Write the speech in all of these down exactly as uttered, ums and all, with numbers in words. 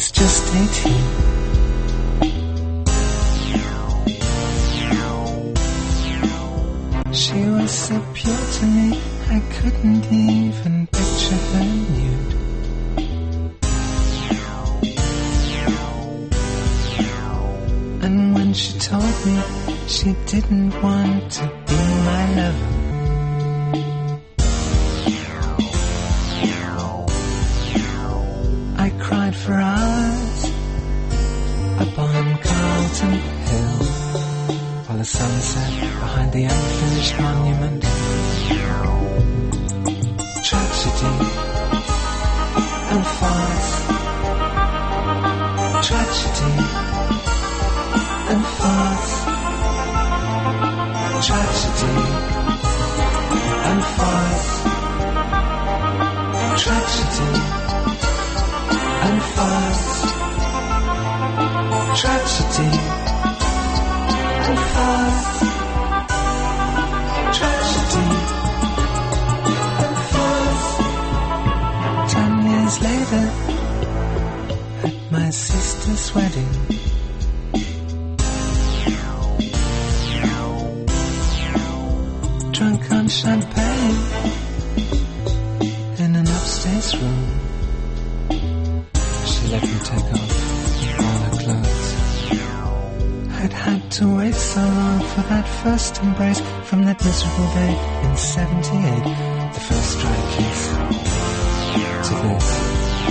was just eighteen. She was so pure to me, I couldn't even picture her nude. And when she told me she didn't want to be my lover, I cried for hours upon Carlton Hill, while the sun set behind the unfinished monument. Tragedy and farce, tragedy and farce, tragedy and farce, tragedy and farce, tragedy and farce, tragedy and farce. Ten years later, at my sister's wedding, drunk on champagne in an upstairs room, she let me take off all her clothes. I'd had to wait so long for that first embrace, from that miserable day in seventy-eight, the first dry kiss to this.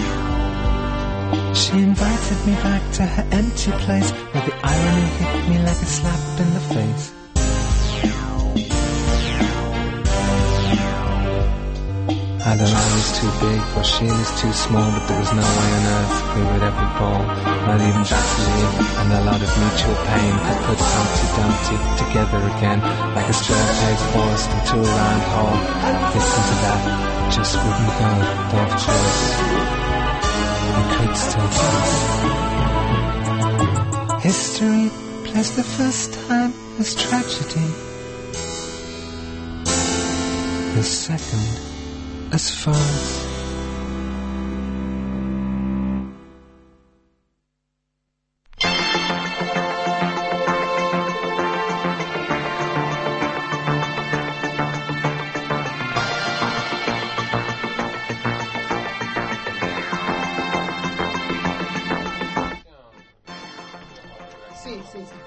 She invited me back to her empty place, where the irony hit me like a slap in the face. Either I was too big or she was too small, but there was no way on earth we would ever ball. Not even Vaseline and a lot of mutual pain could put Humpty Dumpty together again, like a square peg forced into a round hole. This into that just wouldn't go, though of course we could still kiss. History plays the first time as tragedy, the second as far as sí, sí, sí.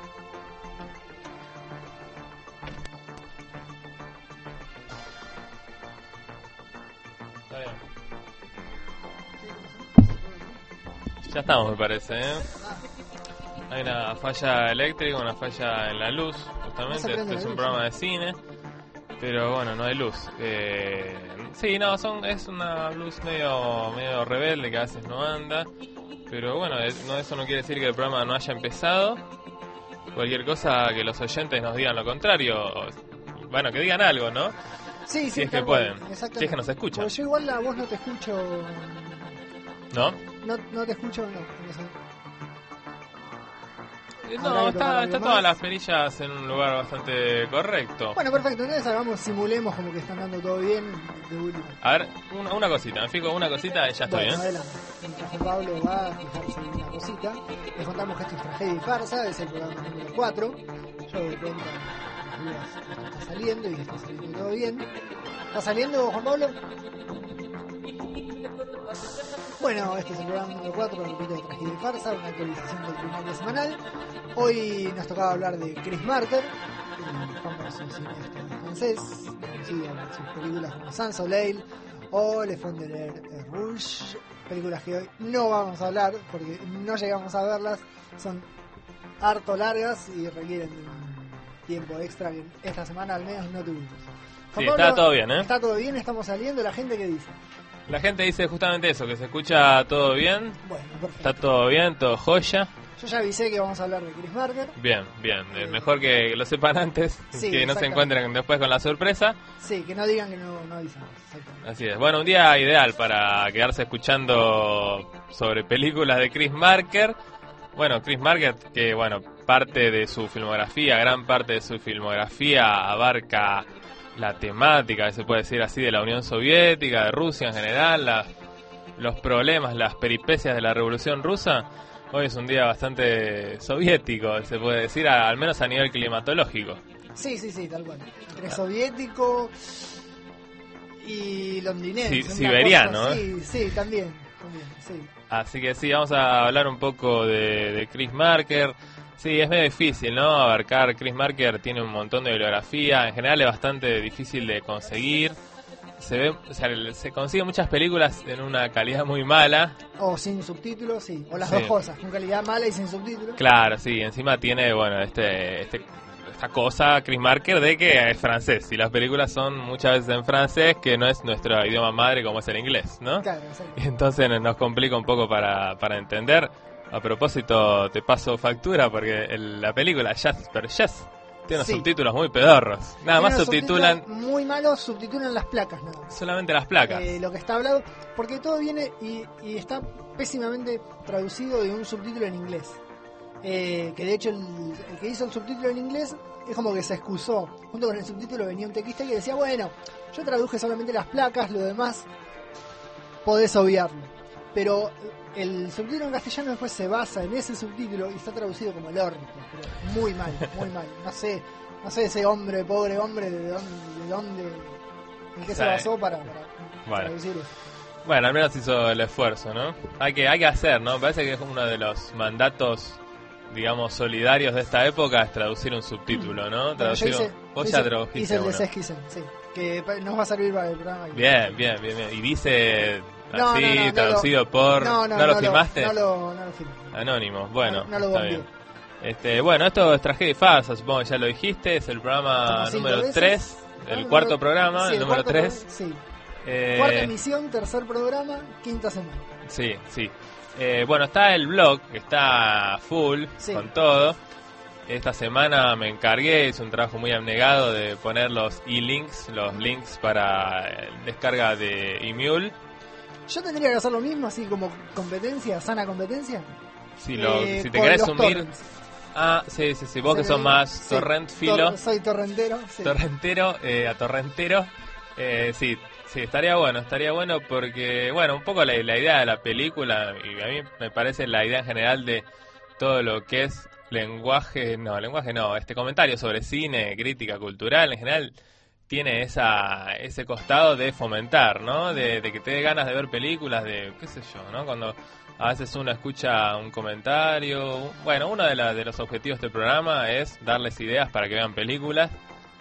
Ya estamos, me parece, ¿eh? Hay una falla eléctrica, una falla en la luz, justamente. Este es un programa de cine, pero bueno, no hay luz. Eh, sí, no, son es una luz medio medio rebelde que a veces no anda, pero bueno, no, eso no quiere decir que el programa no haya empezado. Cualquier cosa que los oyentes nos digan lo contrario, bueno, que digan algo, ¿no? Sí, sí, si es que pueden, si es que nos escuchan. Porque yo igual la voz no te escucho. ¿No? No, no te escucho, no. No, sé. No, está, está todas las perillas en un lugar bastante correcto. Bueno, perfecto, entonces hagamos, simulemos como que están dando todo bien. De a ver, una, una cosita, me fijo una cosita y ya estoy, bueno, ¿eh? Adelante. Mientras Juan Pablo va a fijarse en una cosita, les contamos que esto es Tragedia y Farsa, es el programa número cuatro. Yo de cuenta esto está saliendo y está saliendo todo bien. ¿Está saliendo, Juan Pablo? Bueno, este es el programa número cuatro, repito, de Tragedia y Farsa, una actualización del primer día semanal. Hoy nos tocaba hablar de Chris Marker, el famoso cineasta francés, conocido por sus películas como Sans Soleil o Le Fond de l'air rouge, películas que hoy no vamos a hablar porque no llegamos a verlas, son harto largas y requieren de un tiempo extra que esta semana al menos no tuvimos. Sí, Pablo, está todo bien, ¿eh? Está todo bien, estamos saliendo, la gente, ¿qué dice? La gente dice justamente eso, que se escucha todo bien. Bueno, perfecto. Está todo bien, todo joya. Yo ya avisé que vamos a hablar de Chris Marker. Bien, bien. Eh, Mejor que lo sepan antes, sí, que no se encuentren después con la sorpresa. Sí, que no digan que no, no avisamos. Así es. Bueno, un día ideal para quedarse escuchando sobre películas de Chris Marker. Bueno, Chris Marker, que bueno, parte de su filmografía, gran parte de su filmografía abarca la temática, se puede decir así, de la Unión Soviética, de Rusia en general, la, los problemas, las peripecias de la Revolución Rusa, hoy es un día bastante soviético, se puede decir, a, al menos a nivel climatológico. Sí, sí, sí, tal cual. Entre soviético y londinense. Sí, siberiano, cosa, ¿eh? Sí, sí, también, también, sí. Así que sí, vamos a hablar un poco de, de Chris Marker. Sí, es medio difícil, ¿no? Abarcar. Chris Marker tiene un montón de bibliografía. En general es bastante difícil de conseguir. Se ve, o sea, se consiguen muchas películas en una calidad muy mala. O sin subtítulos, sí. O las Sí. dos cosas, con calidad mala y sin subtítulos. Claro, sí. Encima tiene, bueno, este, este, esta cosa, Chris Marker, de que es francés. Y las películas son muchas veces en francés, que no es nuestro idioma madre como es el inglés, ¿no? Claro, sí. Y entonces nos complica un poco para, para entender. A propósito, te paso factura porque el- la película Jasper Jazz tiene unos Sí. subtítulos muy pedorros. Nada más Tiene unos subtitulan subtítulos muy malos, subtitulan las placas, nada más. solamente las placas. Eh, lo que está hablado, porque todo viene y, y está pésimamente traducido de un subtítulo en inglés. Eh, que de hecho el, el que hizo el subtítulo en inglés es como que se excusó. Junto con el subtítulo venía un teclista que decía, bueno, yo traduje solamente las placas, lo demás podés obviarlo. Pero el subtítulo en castellano después se basa en ese subtítulo y está traducido como el orto, pero muy mal, muy mal. No sé, no sé ese hombre, pobre hombre, de dónde, de dónde, en qué se Sí. basó para, para Bueno. traducir eso. Bueno, al menos hizo el esfuerzo, ¿no? Hay que, hay que hacer, ¿no? Parece que es uno de los mandatos, digamos, solidarios de esta época, es traducir un subtítulo, ¿no? Bueno, yo Traducir hice, un- Vos yo ya hice- tradujiste hice el de uno. Seskisen, sí, que pa- nos va a servir para el programa. Bien, bien, bien, bien. Y dice No, así, no, no, no traducido lo- por... No, no, lo no filmaste? No lo, no lo filmé. Anónimo, bueno, No, no lo está bombeé. bien. Este, bueno, esto es Tragedia y Farsa, supongo que ya lo dijiste, es el programa Como cinco número veces. tres, el Ah, cuarto número- programa, sí, el número cuarto tres. pro- Sí, Eh, cuarta emisión, tercer programa, quinta semana. Sí, sí. Eh, bueno, está el blog, que está full, Sí. con todo. Esta semana me encargué, hice un trabajo muy abnegado de poner los e-links, los links para eh, descarga de eMule. Yo tendría que hacer lo mismo, así como competencia, sana competencia. Si, lo, Eh, si te con querés los sumir... torrents. Ah, sí, sí, sí, vos que Se sos me- más sí, torrent filo. tor- soy torrentero, sí. Torrentero, eh, a torrentero, eh, sí, sí, estaría bueno, estaría bueno porque, bueno, un poco la, la idea de la película, y a mí me parece la idea en general de todo lo que es lenguaje, no, lenguaje no, este comentario sobre cine, crítica cultural, en general tiene esa ese costado de fomentar, ¿no? De, de que te dé ganas de ver películas, de, qué sé yo, ¿no? Cuando a veces uno escucha un comentario, bueno, uno de, la, de los objetivos del programa es darles ideas para que vean películas.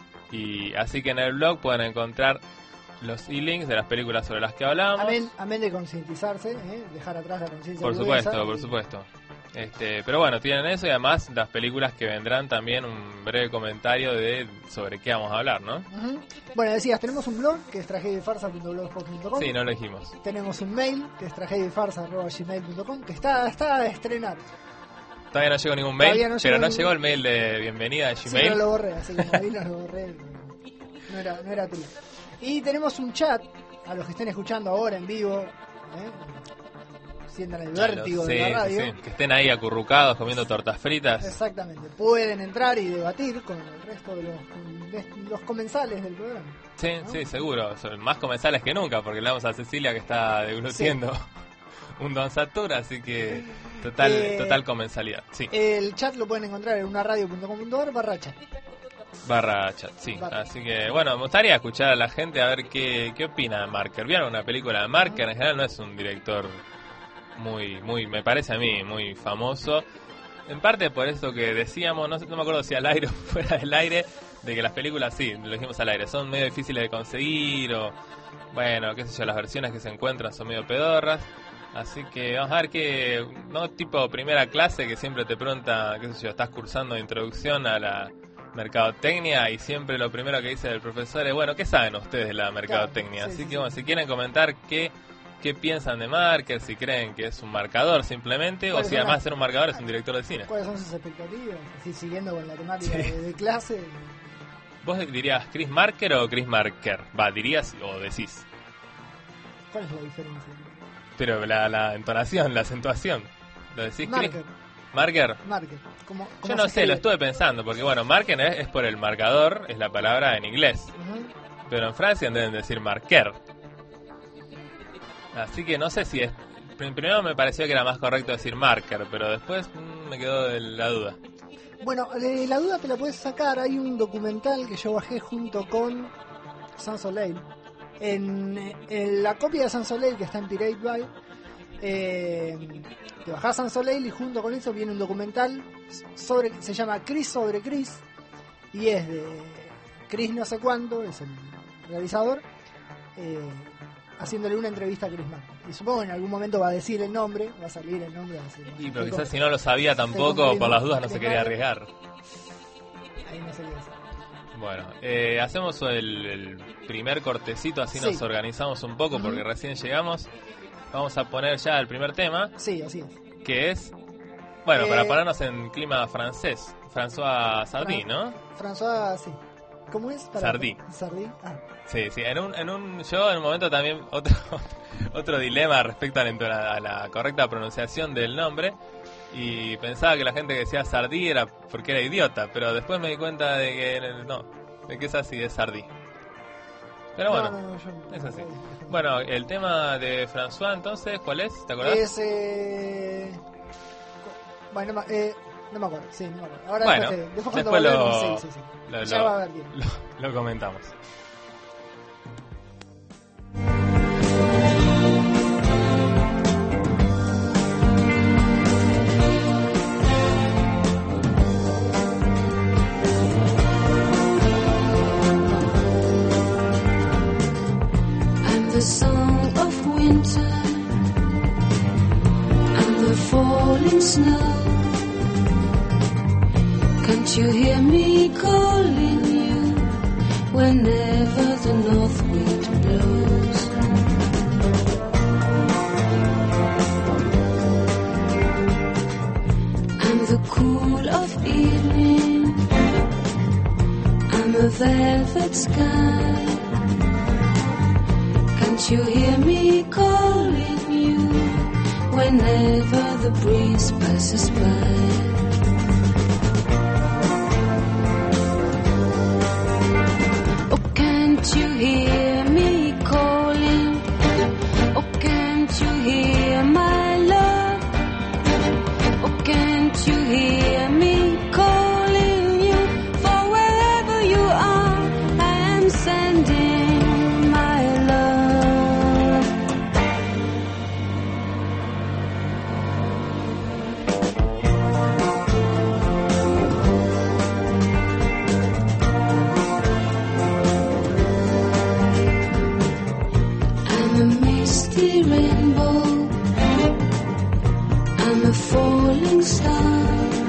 Y así que en el blog pueden encontrar los e-links de las películas sobre las que hablamos. Amén, amén de concientizarse, ¿eh? Dejar atrás la conciencia Por burguesa supuesto, y- por supuesto. Este, pero bueno, tienen eso y además las películas que vendrán también un breve comentario de sobre qué vamos a hablar, ¿no? Ujú. Bueno, decías, tenemos un blog que es tragediafarsa punto blogspot punto com. Sí, no lo dijimos. Tenemos un mail que es tragediafarsa arroba gmail punto com, que está, está a estrenar. Todavía no llegó ningún mail, Todavía no pero llegó no ningún- lego el mail de bienvenida de Sí, Gmail. pero lo borré, así que como vino lo borré. No era, no era tuyo. Y tenemos un chat, a los que estén escuchando ahora en vivo, ¿eh? Sientan el vértigo Sí, de la sí, radio. sí, que estén ahí acurrucados comiendo tortas fritas. Exactamente, pueden entrar y debatir con el resto de los, de los comensales del programa. Sí, sí, seguro. Son más comensales que nunca, porque le damos a Cecilia que está deglutiendo un Don Satur, así que total, Eh, total comensalidad. Sí, El chat lo pueden encontrar en unaradio punto com punto ar barra chat. barra chat, sí. Barra. Así que, bueno, me gustaría escuchar a la gente a ver qué, qué opina de Marker. ¿Vieron una película de Marker? En general no es un director muy, muy, me parece a mí, muy famoso. En parte por eso que decíamos, no, sé- no me acuerdo si al aire o fuera del aire, de que las películas, sí, lo dijimos al aire, son medio difíciles de conseguir o, bueno, qué sé yo, las versiones que se encuentran son medio pedorras. Así que vamos a ver que, no tipo primera clase, que siempre te pregunta, qué sé yo, estás cursando introducción a la mercadotecnia y siempre lo primero que dice el profesor es, bueno, ¿qué saben ustedes de la mercadotecnia? sí, Así sí, que, bueno, si quieren comentar qué... ¿Qué piensan de Marker? Si creen que es un marcador simplemente, o ¿Cuáles si son además las- de ser un marcador es un director de cine. ¿Cuáles son sus expectativas? Así siguiendo con la temática Sí. de, de clase. ¿Vos dirías Chris Marker o Chris Marker? Va, dirías o decís. ¿Cuál es la diferencia? Pero la, la entonación, la acentuación. ¿Lo decís Marker, Chris? ¿Marker? marker. ¿Cómo, cómo Yo no se sé, lo escribe? estuve pensando, porque bueno, Marker es, es por el marcador, es la palabra en inglés. Ujú. Pero en Francia deben decir marquer. Así que no sé si es... Primero me pareció que era más correcto decir marker, pero después mmm, me quedó de la duda. Bueno, eh, la duda te la puedes sacar. Hay un documental que yo bajé junto con Sans Soleil. En, en la copia de Sans Soleil que está en Pirate Bay, eh, te bajás Sans Soleil y junto con eso viene un documental sobre, se llama Chris sobre Chris, y es de Chris no sé cuánto, es el realizador, eh, haciéndole una entrevista a Chris Martin. Y supongo que en algún momento va a decir el nombre, va a salir el nombre. Va a decir, y pero quizás si no lo sabía tampoco, por las dudas no se quería arriesgar. Ahí no se le dice. Bueno, eh, hacemos el, el primer cortecito, así sí. nos organizamos un poco, porque uh-huh. recién llegamos. Vamos a poner ya el primer tema. Sí, así es. Que es, bueno, eh, para ponernos en clima francés, François Sardy, ¿no? François, sí. ¿Cómo es? Para Sardy. Sardy. Ah. Sí, sí. En un, en un, yo en un momento también otro, otro dilema respecto a la, a la correcta pronunciación del nombre. Y pensaba que la gente que decía Sardy era porque era idiota, pero después me di cuenta de que no, de que es así, es Sardy. Pero bueno, no, no, no, yo, es así. Bueno, el tema de François entonces, ¿cuál es? ¿Te acordás? Es, eh... Bueno, no, eh, no me acuerdo, sí, no me acuerdo. Ahora bueno, después, después, después lo, volvemos, sí, sí, sí. Lo, ya lo, va a ver bien. Lo, lo comentamos. The song of winter and the falling snow. Can't you hear me calling you whenever the north wind blows? And the cool of evening and the velvet sky. Can't you hear me calling you whenever the breeze passes by? Oh, can't you hear me calling? Oh, can't you hear my love? Oh, can't you hear me calling you? For wherever you are, I am sending my love. Rainbow, I'm a falling star.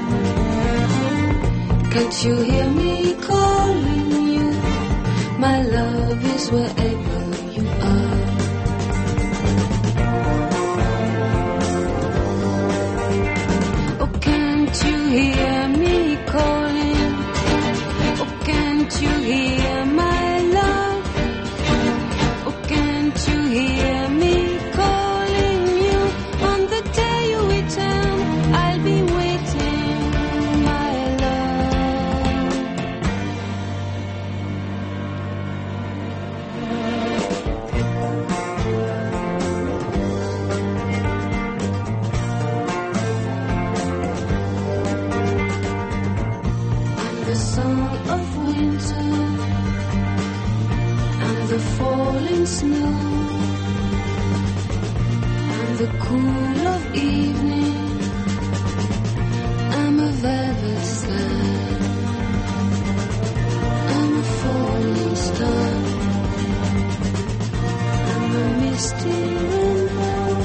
Can't you hear me calling you? My love is wherever you are. Oh, can't you hear me calling? Oh, can't you hear my love? Oh, can't you hear me? I'll be waiting, my love. And the song of winter and the falling snow and the cool of evening. I'm a velvet sky. I'm a falling star. I'm a misty rainbow.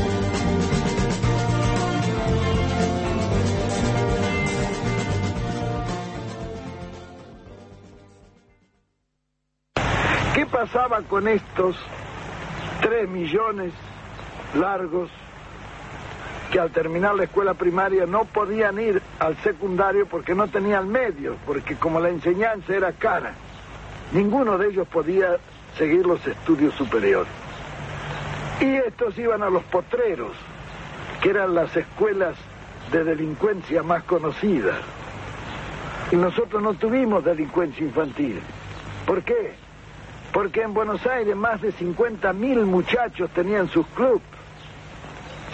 ¿Qué pasaba con estos tres millones largos que al terminar la escuela primaria no podían ir al secundario porque no tenían medios, porque como la enseñanza era cara, ninguno de ellos podía seguir los estudios superiores? Y estos iban a los potreros, que eran las escuelas de delincuencia más conocidas. Y nosotros no tuvimos delincuencia infantil. ¿Por qué? Porque en Buenos Aires más de cincuenta mil muchachos tenían sus clubs.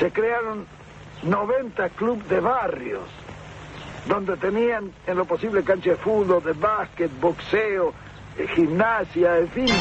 se crearon noventa clubes de barrios, donde tenían en lo posible cancha de fútbol, de básquet, boxeo, eh, gimnasia, en fin.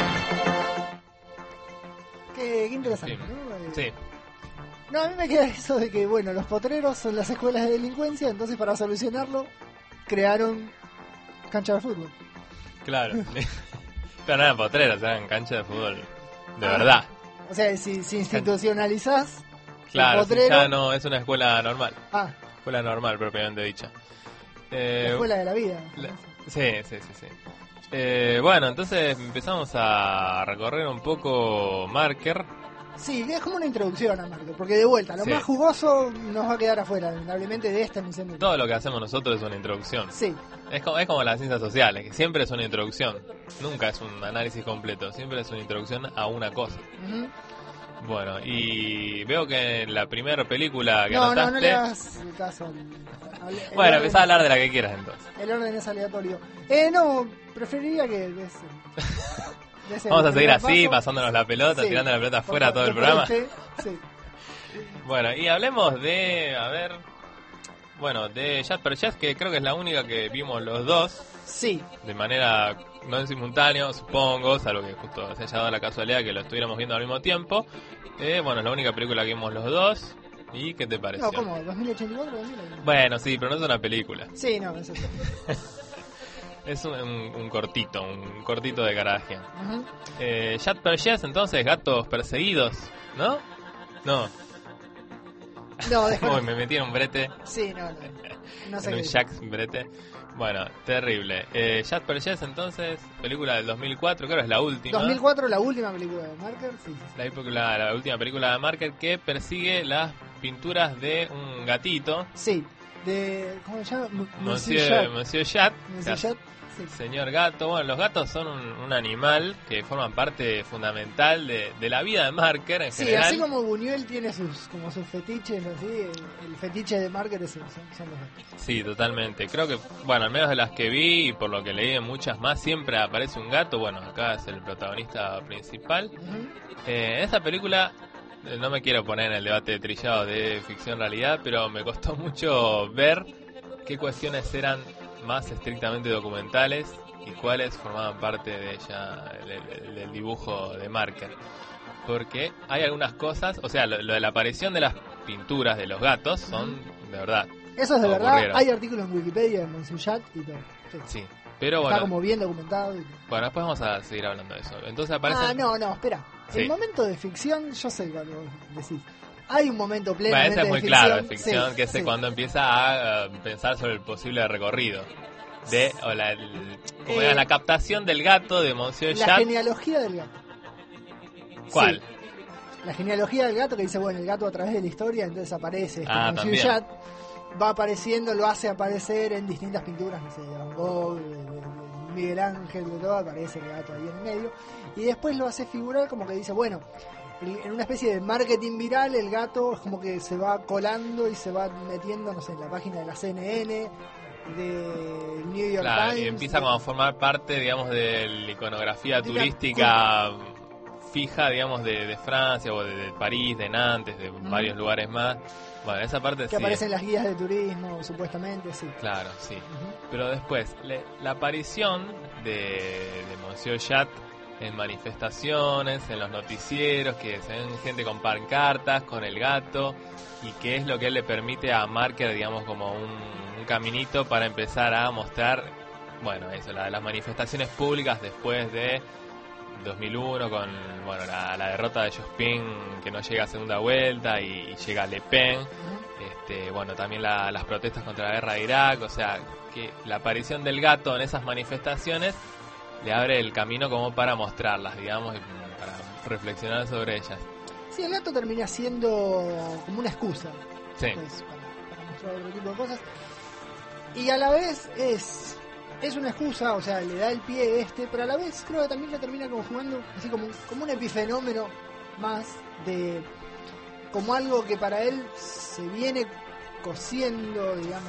Qué, qué interesante, Sí. ¿no? Eh, Sí. No, a mí me queda eso de que, bueno, los potreros son las escuelas de delincuencia, entonces para solucionarlo crearon cancha de fútbol. Claro. Pero no eran potreros, eran canchas de fútbol de Ah. verdad. O sea, si, si institucionalizás Claro, el sí, potrero... ya no es una escuela normal. Ah, Escuela normal, propiamente dicha. la Eh, escuela de la vida. la- Sí, sí, sí, sí. Eh, bueno, entonces empezamos a recorrer un poco Marker. Sí, es como una introducción a Marker, porque de vuelta, lo Sí. más jugoso nos va a quedar afuera, lamentablemente, de esta emisión de... Todo lo que hacemos nosotros es una introducción. Sí, Es como, es como las ciencias sociales, que siempre es una introducción. Nunca es un análisis completo, siempre es una introducción a una cosa. ujú. Bueno, y veo que en la primera película que No, no, anotaste... no le hagas caso al... al- el Bueno, orden empezá a es- hablar de la que quieras entonces. El orden es aleatorio. Eh, no, preferiría que... des- des el Vamos a seguir primer así, paso. pasándonos la pelota, Sí, tirando la pelota por fuera fa- todo el por programa. este, sí. Bueno, y hablemos de, a ver, bueno, de Jasper Jazz, que creo que es la única que vimos los dos, Sí, de manera no en simultáneo, supongo, salvo que justo se haya dado la casualidad que lo estuviéramos viendo al mismo tiempo. Eh, bueno, es la única película que vimos los dos. ¿Y qué te pareció? no, ¿cómo? ¿dos mil ochenta y cuatro? dos mil ochenta y cuatro? Bueno, sí, pero no es una película. Sí, no, eso sí. Es un, un- un cortito, un cortito de garaje. Ujú. Eh, Jasper Jazz, entonces, gatos perseguidos, ¿no? No. No, Uy, déjame. me metí en un brete. Sí, no, no. No sé En un qué. Jax brete. Bueno, terrible. Eh, Jasper Jazz, entonces, película del dos mil cuatro, creo que es la última. dos mil cuatro, la última película de Marker, sí, sí, sí. La, película- la última película de Marker que persigue las pinturas de un gatito, Sí, de... ¿Cómo se llama? M- Monsieur, Jat. Monsieur Chat. Monsieur Jat, sí. Señor gato. Bueno, los gatos son un, un animal que forman parte fundamental de, de la vida de Marker en Sí, general. así como Buñuel tiene sus como sus fetiches, así, el, el fetiche de Marker es, son, son los gatos. Sí, totalmente. Creo que, bueno, al menos de las que vi y por lo que leí de muchas más, siempre aparece un gato. Bueno, acá es el protagonista principal. Ujú. Eh, en esa película, eh, no me quiero poner en el debate trillado de ficción-realidad, pero me costó mucho ver qué cuestiones eran más estrictamente documentales y cuáles formaban parte de ella, del, del dibujo de Marker. Porque hay algunas cosas, o sea, lo, lo de la aparición de las pinturas de los gatos son de verdad. Eso es de Como verdad, ocurrieron. hay artículos en Wikipedia de Monsieur Jat y todo. Sí. Sí, pero Está bueno, como bien documentado. y todo. bueno, después vamos a seguir hablando de eso. Entonces aparecen... Ah, no, no, espera. Sí. El momento de ficción, yo sé cuál vos decís. Hay un momento Bueno, plenamente ese es muy de claro de ficción, ficción, sí, que es sí. cuando empieza a eh, pensar sobre el posible recorrido. De, o la, el- como Eh, era la captación del gato de Monsieur La Chat. genealogía del gato. ¿Cuál? Sí. La genealogía del gato que dice, bueno, el gato a través de la historia, entonces aparece este Ah, Monsieur también. Jat, va apareciendo, lo hace aparecer en distintas pinturas, no sé, de Van Gogh, de, de- de Miguel Ángel, de todo, aparece el gato ahí en el medio, y después lo hace figurar como que dice, bueno, el- en una especie de marketing viral, el gato es como que se va colando y se va metiendo, no sé, en la página de la C N N, de New York Claro, Times. y empieza de- como a formar parte, digamos, de la iconografía De la- turística fija, digamos, de, de Francia o de, de París, de Nantes, de varios lugares más. Bueno, esa parte que sí. aparecen las guías de turismo, supuestamente, sí. Claro, sí. Ujú. Pero después, le- la aparición de, de Monsieur Chat en manifestaciones, en los noticieros, que se ven gente con pancartas, con el gato, y que es lo que él le permite a Marker, digamos, como un, un caminito para empezar a mostrar, bueno, eso, la- las manifestaciones públicas después de dos mil uno con, bueno, la, la derrota de Jospin, que no llega a segunda vuelta, y, y llega Le Pen. Este, bueno, también la- las protestas contra la guerra de Irak, o sea, que la aparición del gato en esas manifestaciones le abre el camino como para mostrarlas, digamos, y para reflexionar sobre ellas. Sí, el gato termina siendo como una excusa, Sí, pues, para, para mostrar otro tipo de cosas. Y a la vez es es una excusa, o sea, le da el pie este, pero a la vez creo que también le termina como jugando así como, como un epifenómeno más de como algo que para él se viene cosiendo, digamos,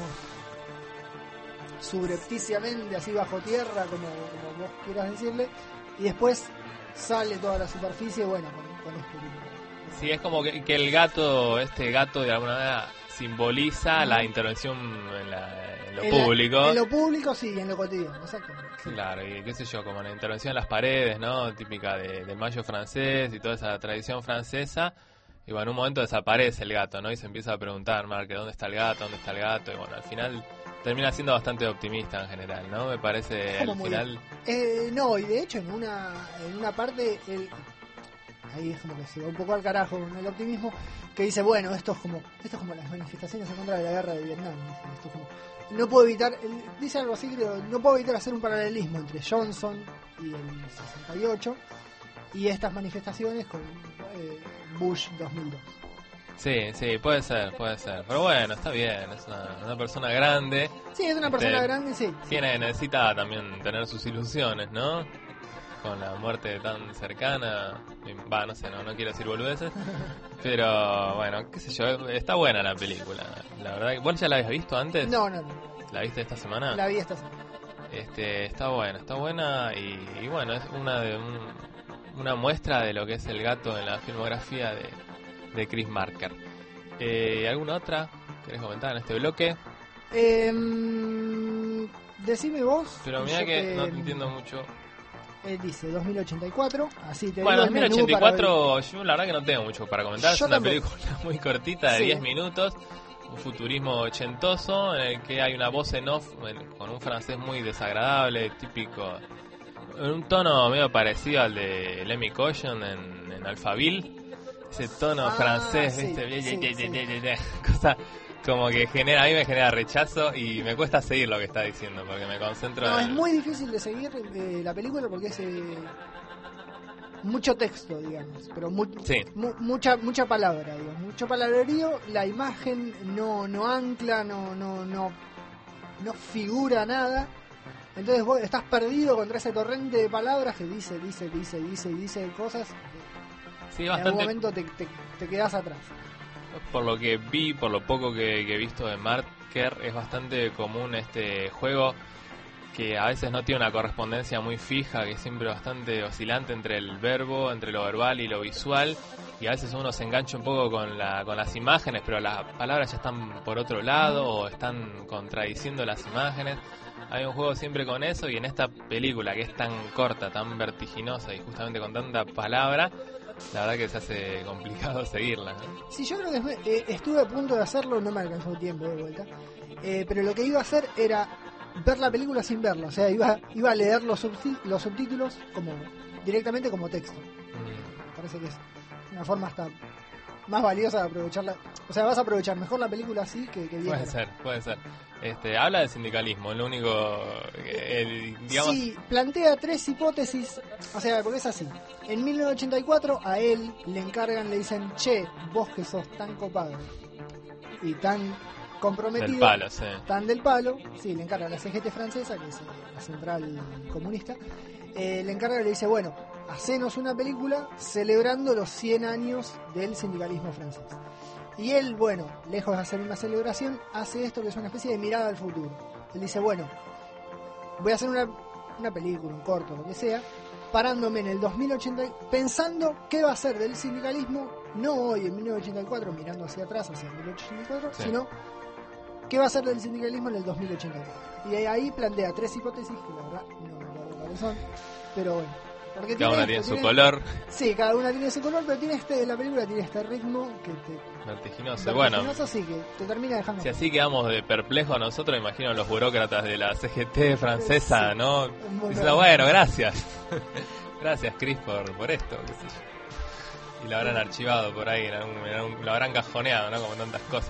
subrepticiamente, así bajo tierra, como, como vos quieras decirle, y después sale toda la superficie, bueno, con, con este tipo de Sí, es como que, que el gato, este gato de alguna manera simboliza la intervención en, la, en lo en público. La, en lo público, sí, y en lo cotidiano, exactamente. Sí. Claro, y qué sé yo, como la intervención en las paredes, ¿no? Típica de, del mayo francés y toda esa tradición francesa. Y bueno, en un momento desaparece el gato, ¿no? Y se empieza a preguntar, Mark, ¿dónde está el gato? ¿Dónde está el gato? Y bueno, al final termina siendo bastante optimista en general, ¿no? Me parece al final... Eh, no, y de hecho en una, en una parte... El... Ahí es como que se va un poco al carajo con el optimismo, que dice, bueno, esto es como esto es como las manifestaciones en contra de la guerra de Vietnam. Esto es como, no puedo evitar, dice algo así, creo, no puedo evitar hacer un paralelismo entre Johnson y el sesenta y ocho y estas manifestaciones con eh, Bush dos mil dos. Sí, sí, puede ser, puede ser. Pero bueno, está bien, es una, una persona grande. Sí, es una persona este, grande, sí. Tiene, necesita también tener sus ilusiones, ¿no? Con la muerte tan cercana, va, no sé, no, no quiero decir boludeces, pero bueno, qué sé yo, está buena la película, la verdad. ¿Vos ya la habías visto antes? No, no, no. ¿La viste esta semana? La vi esta semana. Este, está buena, está buena y, y bueno, es una de un, una muestra de lo que es el gato en la filmografía de, de Chris Marker. Eh, ¿Alguna otra querés comentar en este bloque? Eh, decime vos. Pero mira que te... no te entiendo mucho. Eh, dice dos mil ochenta y cuatro, así te bueno, digo. dos mil ochenta y cuatro, yo la verdad que no tengo mucho para comentar. Yo es una tampoco. película muy cortita de sí. diez minutos, un futurismo ochentoso en el que hay una voz en off con un francés muy desagradable, típico, en un tono medio parecido al de Lemmy Caution en, en Alphaville. Ese tono ah, francés, sí, ¿viste? Sí, ye, sí. ye, ye, ye, cosa como que genera, a mí me genera rechazo y me cuesta seguir lo que está diciendo porque me concentro No, en... es muy difícil de seguir eh, la película porque es eh, mucho texto, digamos, pero mu sí. mu mucha mucha palabra, digamos, mucho palabrerío, la imagen no no ancla, no no no no figura nada. Entonces vos estás perdido contra ese torrente de palabras que dice, dice, dice, dice y dice cosas. Sí, en bastante... algún momento te, te, te quedás atrás. Por lo que vi, por lo poco que, que he visto de Marker, es bastante común este juego que a veces no tiene una correspondencia muy fija, que es siempre bastante oscilante entre el verbo, entre lo verbal y lo visual, y a veces uno se engancha un poco con la con las imágenes, pero las palabras ya están por otro lado o están contradiciendo las imágenes. Hay un juego siempre con eso, y en esta película que es tan corta, tan vertiginosa y justamente con tanta palabra, la verdad que se hace complicado seguirla, ¿no? Sí, yo creo que eh, estuve a punto de hacerlo, no me alcanzó el tiempo de vuelta, eh, pero lo que iba a hacer era ver la película sin verla, o sea, iba, iba a leer los, subti los subtítulos como directamente como texto. Mm. Me parece que es una forma hasta más valiosa de aprovecharla, o sea, vas a aprovechar mejor la película así que, que Puede viéndola. ser, puede ser. Este, habla de sindicalismo, lo único, eh, digamos... Sí, plantea tres hipótesis, o sea, porque es así. En mil novecientos ochenta y cuatro a él le encargan, le dicen, che, vos que sos tan copado y tan comprometido, Del palo, sí. tan del palo, sí, le encarga a la C G T francesa, que es la central comunista, eh, le encarga y le dice, bueno, hacenos una película celebrando los cien años del sindicalismo francés. Y él, bueno, lejos de hacer una celebración, hace esto que es una especie de mirada al futuro. Él dice, bueno, voy a hacer una, una película, un corto, lo que sea, parándome en el dos mil ochenta, pensando qué va a ser del sindicalismo, no hoy en mil novecientos ochenta y cuatro, mirando hacia atrás, hacia mil novecientos ochenta y cuatro, sí. Sino qué va a ser del sindicalismo en el dos mil ochenta y cuatro. Y ahí plantea tres hipótesis, que la verdad no me acuerdo cuáles son, pero bueno. Porque cada una tiene esto, su tiene, color. Sí, cada una tiene su color, pero tiene este, la película tiene este ritmo que te... Vertiginoso, bueno. Vertiginoso, sí, que te termina dejando... Si así quedamos de perplejos nosotros, imagino los burócratas de la C G T francesa, sí, ¿no? Diciendo, bueno, gracias. Gracias, Chris, por, por esto, qué sé yo. Y lo habrán archivado por ahí, en algún, en algún, lo habrán cajoneado, ¿no? Como tantas cosas.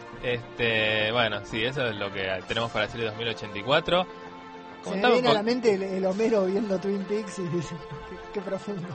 Este, bueno, sí, eso es lo que tenemos para decir de dos mil ochenta y cuatro. Se me viene a la mente el, el Homero viendo Twin Peaks y dice, qué, qué profundo.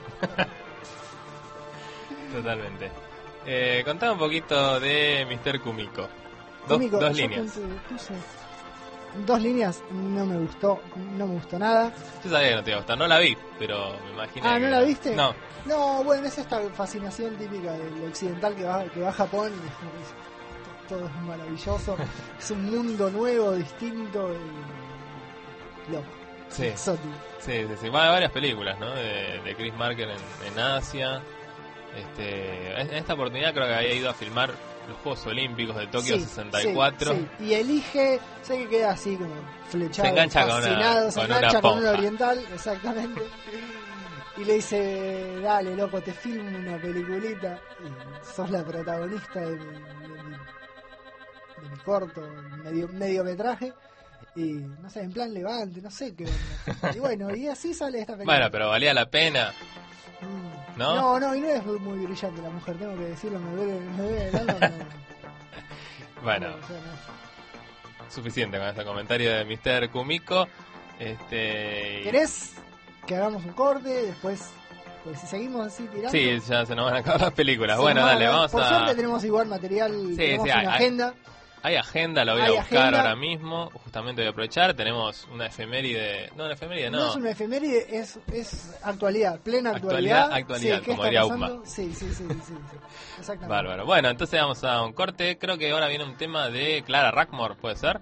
Totalmente. Eh, contame un poquito de mister Kumiko. Dos, Kumiko, dos yo líneas. Puse, puse dos líneas, no me gustó, no me gustó nada. Yo sabía que no te iba a gustar, no la vi, pero me imagino. Ah, ¿no que... la viste? No. No, bueno, es esta fascinación típica del occidental que va, que va a Japón y es como que todo es maravilloso. Es un mundo nuevo, distinto y loco. Sí. Exótico. Sí, sí, sí. Bueno, hay varias películas, ¿no? De, de Chris Marker en, en Asia. Este, en esta oportunidad creo que había ido a filmar los Juegos Olímpicos de Tokio sí, sesenta y cuatro. Sí, sí. Y elige, sé que queda así como flechado, se engancha fascinado, con una, se con engancha una con ponja. un oriental, exactamente. Y le dice, dale loco, te filmo una peliculita y sos la protagonista de mi, de mi, de mi corto, medio, mediometraje. Y no sé, en plan levante, no sé qué onda. Y bueno, y así sale esta película. Bueno, pero valía la pena. Mm. ¿No? No, no, y no es muy brillante la mujer, tengo que decirlo, me duele, me duele el alma. No, bueno, no, o sea, no. Suficiente con este comentario de mister Kumiko. Este... ¿Querés que hagamos un corte? Después, pues si seguimos así tirando. Sí, ya se nos van a acabar las películas. se Bueno, nos va dale, a- vamos Por a... suerte tenemos igual material, Sí, tenemos sí, una hay- agenda. Hay agenda, la voy Hay a buscar agenda. ahora mismo. Justamente voy a aprovechar. Tenemos una efeméride. No, una efeméride, no. No es una efeméride, es, es actualidad, plena actualidad. Actualidad, actualidad, Sí, ¿qué como está diría pasando? Uma. Sí, sí, sí, sí, sí, exactamente. Bárbaro. Bueno, entonces vamos a un corte. Creo que ahora viene un tema de Clara Rackmore, ¿puede ser?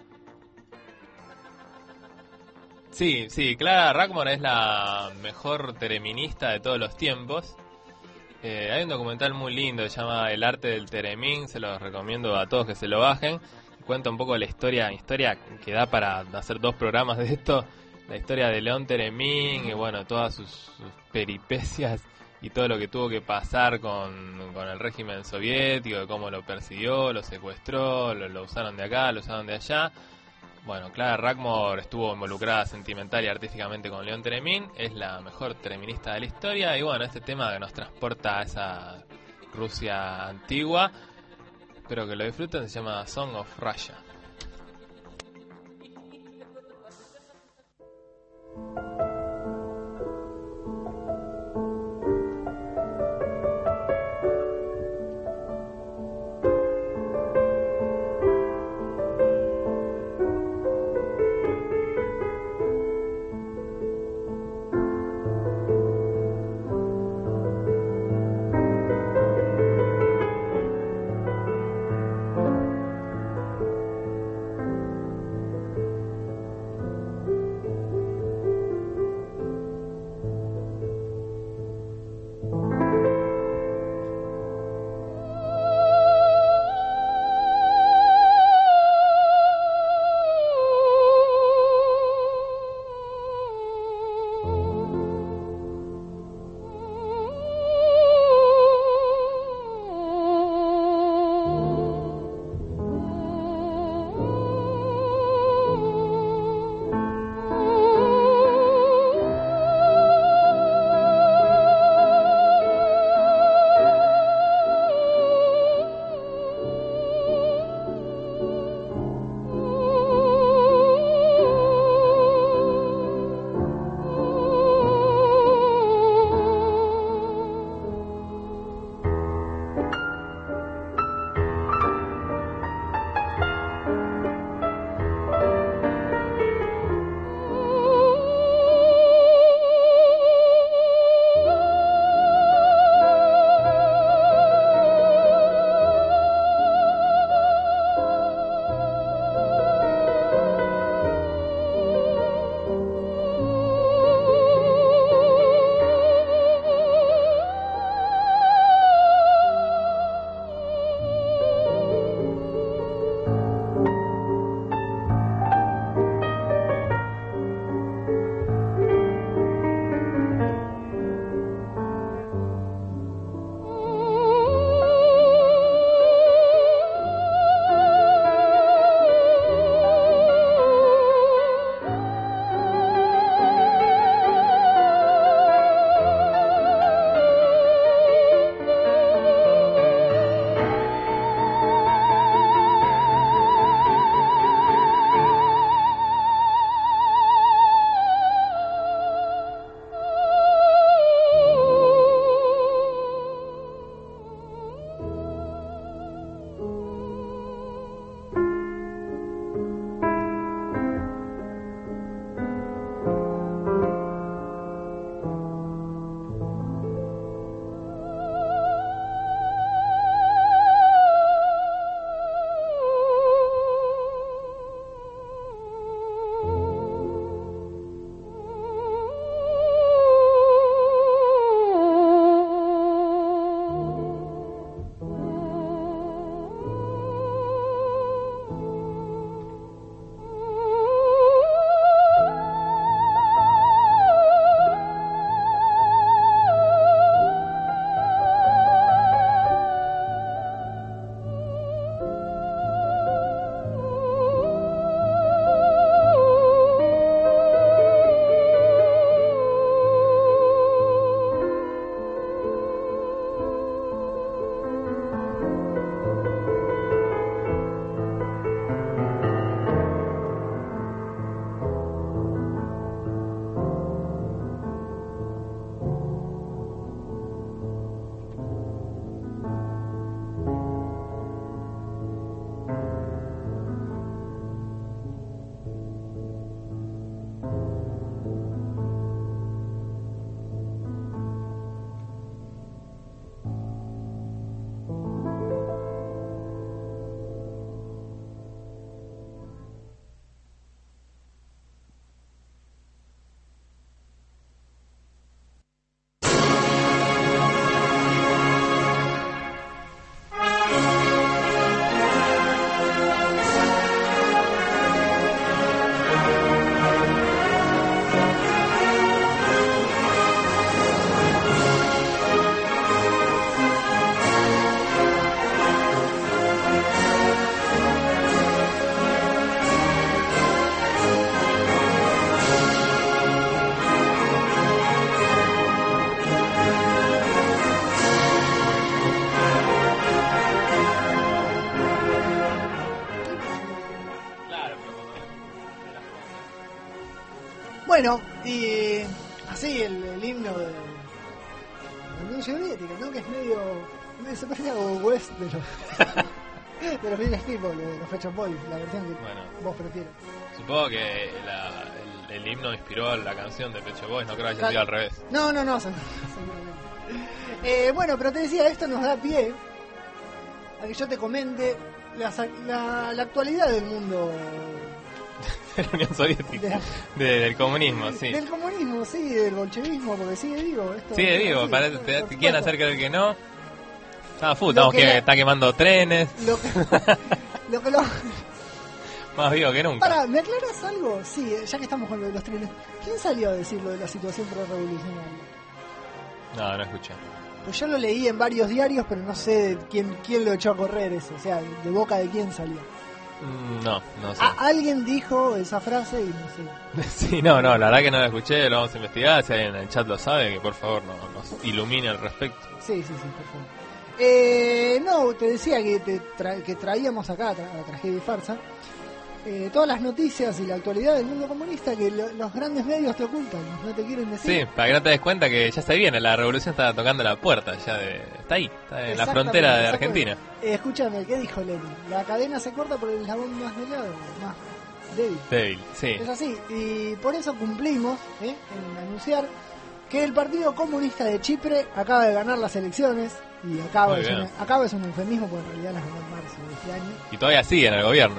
Sí, sí, Clara Rackmore es la mejor tereminista de todos los tiempos. Eh, hay un documental muy lindo que se llama El arte del teremín, se los recomiendo a todos que se lo bajen. Cuenta un poco la historia, historia que da para hacer dos programas de esto, la historia de León Teremín y bueno, todas sus, sus peripecias y todo lo que tuvo que pasar con, con el régimen soviético, de cómo lo persiguió, lo secuestró, lo, lo usaron de acá, lo usaron de allá. Bueno, Clara Rackmore estuvo involucrada sentimental y artísticamente con León Teremín, es la mejor tereminista de la historia y bueno, este tema que nos transporta a esa Rusia antigua, espero que lo disfruten, se llama Song of Russia. Bueno, y así el, el himno de la Unión Soviética, ¿no? Que es medio... medio se parece a West de los... de los Village People, de los Pet Shop Boys, la versión que bueno, vos prefieres. Supongo que la, el, el himno inspiró la canción de Pet Shop Boys, no creo que haya sido al revés. No, no, no, seguramente. Eh, bueno, pero te decía, esto nos da pie a que yo te comente la, la, la actualidad del mundo de la Unión Soviética, de la, de, del comunismo, sí. Del comunismo, sí, del bolchevismo, porque sigue vivo. Esto, sigue vivo, sí, parece, te, te quieren hacer creer que no. Está full, Lo estamos que que la- está quemando trenes, Lo que lo... Que lo más vivo que nunca. Pará, ¿me aclaras algo? Sí, eh, ya que estamos con lo de los trenes. ¿Quién salió a decir lo de la situación pro-revolucionaria? No, no escuché. Pues yo lo leí en varios diarios, pero no sé quién, quién lo echó a correr eso. O sea, de boca de quién salió. Mm, No, no sé. A- alguien dijo esa frase y no sé. Sí, no, no, la verdad que no lo escuché, lo vamos a investigar. Si alguien en el chat lo sabe, que por favor no, nos ilumine al respecto. Sí, sí, sí, por favor. Eh, no, te decía que, te tra- que traíamos acá a, tra- a la tragedia y farsa eh, todas las noticias y la actualidad del mundo comunista que lo- los grandes medios te ocultan, no te quieren decir. Sí, para que no te des cuenta que ya se viene, la revolución está tocando la puerta, ya de, está ahí, está en la Exactamente, frontera de exactamente. Argentina. Eh, escúchame, ¿qué dijo Lenin? La cadena se corta por el eslabón más delgado, más débil. Débil, sí. Es así, y por eso cumplimos ¿eh? en anunciar que el Partido Comunista de Chipre acaba de ganar las elecciones. Y acaba Muy es, bien. un, acaba es un eufemismo, porque en realidad las ganó en marzo de este año. Y todavía sigue en el gobierno.